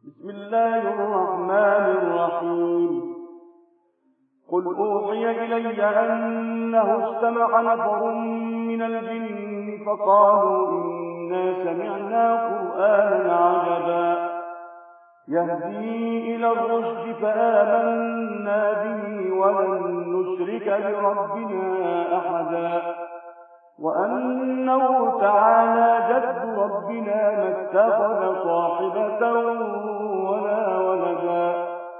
بسم الله الرحمن الرحيم. قل أوحي إلي أنه استمع نفر من الجن فقالوا إنا سمعنا قرآنا عجبا يهدي إلى الرشد فآمنا به ولن نشرك بربنا أحدا وأنه تعالى جد ربنا ما اتخذ صاحبة ولا ولدا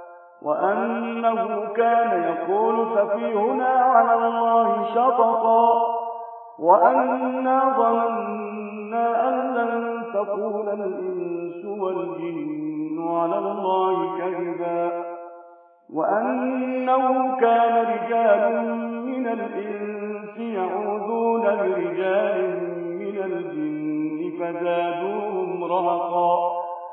وأنه كان يقول سفيهنا على الله شططا وأنا ظننا أن لن تقول الإنس والجن على الله كذبا وأنه كان رجال من الإنس يعوذون برجال من الجن فزادوهم رهقا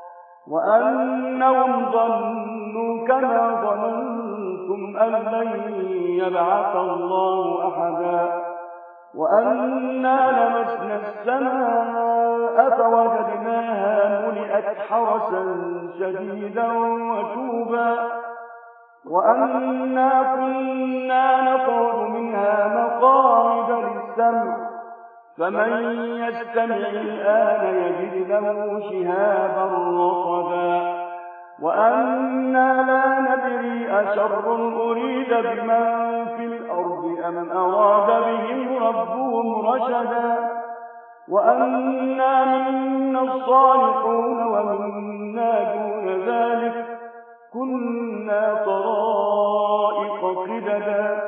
وأنهم ظنوا كما ظننتم أن لن يبعث الله أحدا وأنا لمسنا السماء فوجدناها ملئت حرسا شديدا وشوبا وأنا كنا نقعد منها مقاعد للسمع فمن يستمع الآن يجد له شهابا رصدا وأنا لا ندري أشر أريد بمن في الأرض أم أراد بهم ربهم رشدا وأنا منا الصالحون ومنا دون ذلك كنا طرائق قددا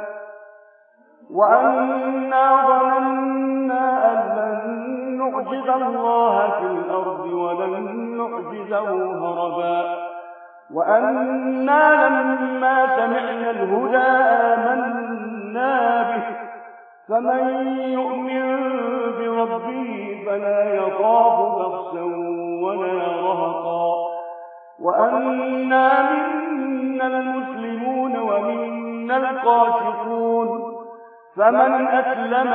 وأنا ظننا أن لن نعجز الله في الأرض ولن نعجزه هربا وأنا لما سمعنا الهدى آمنا به فمن يؤمن بربه فلا يخاف بخسا ولا رهقا وأنا منا المسلمون ومنا القاسطون فمن أسلم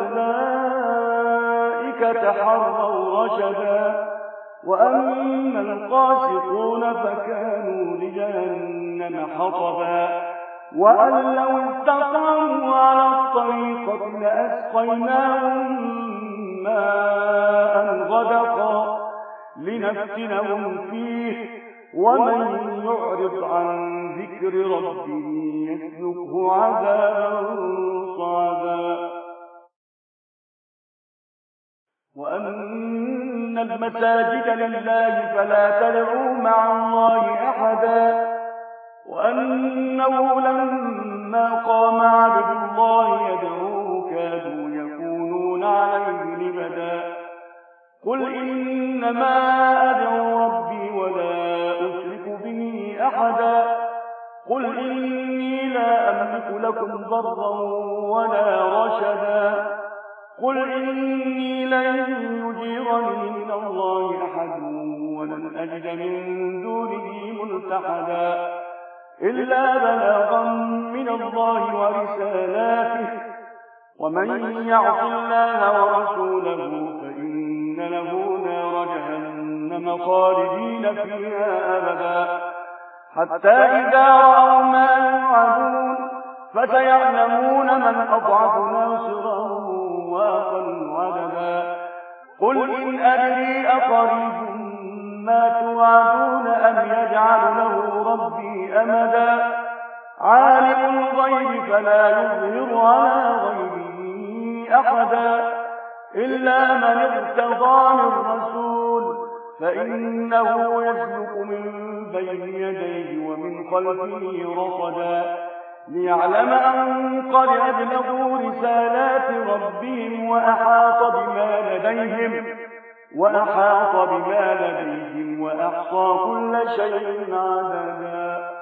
فأولئك تحروا رشدا وأما القاسطون فكانوا لجهنم حطبا وأن لو استقاموا على الطريقة لأسقيناهم ماء غدقا لنفتنهم فيه ومن يعرض عن ذكر ربه يسلكه عذابا صعدا وأن المساجد لله فلا تدعوا مع الله أحدا وأنه لما قام عبد الله يدعوه كادوا يكونون عليه لبدا قل إنما أدعو ربي ولا أشرك به أحدا قل إني لا أملك لكم ضرا ولا رشدا قل إني لن يجيرني من الله أحد ولن أجد من دونه ملتحدا إلا بلاغا من الله ورسالاته ومن يعص الله ورسوله فإن له نار جهنم خالدين فيها أبدا حتى إذا رأوا ما يوعدون فسيعلمون من أضعف ناصرا وأقل عددا قل إن أدري أقريب ما توعدون أم يجعل له ربي أمدا عالم الغيب فلا يظهر على غيبه أحدا إلا من ارتضى من رسول فإنه يسلك من بين يديه ومن خلفه رصدا ليعلم أن قد أبلغوا رسالات ربهم وأحاط بما لديهم وأحصى كل شيء عددا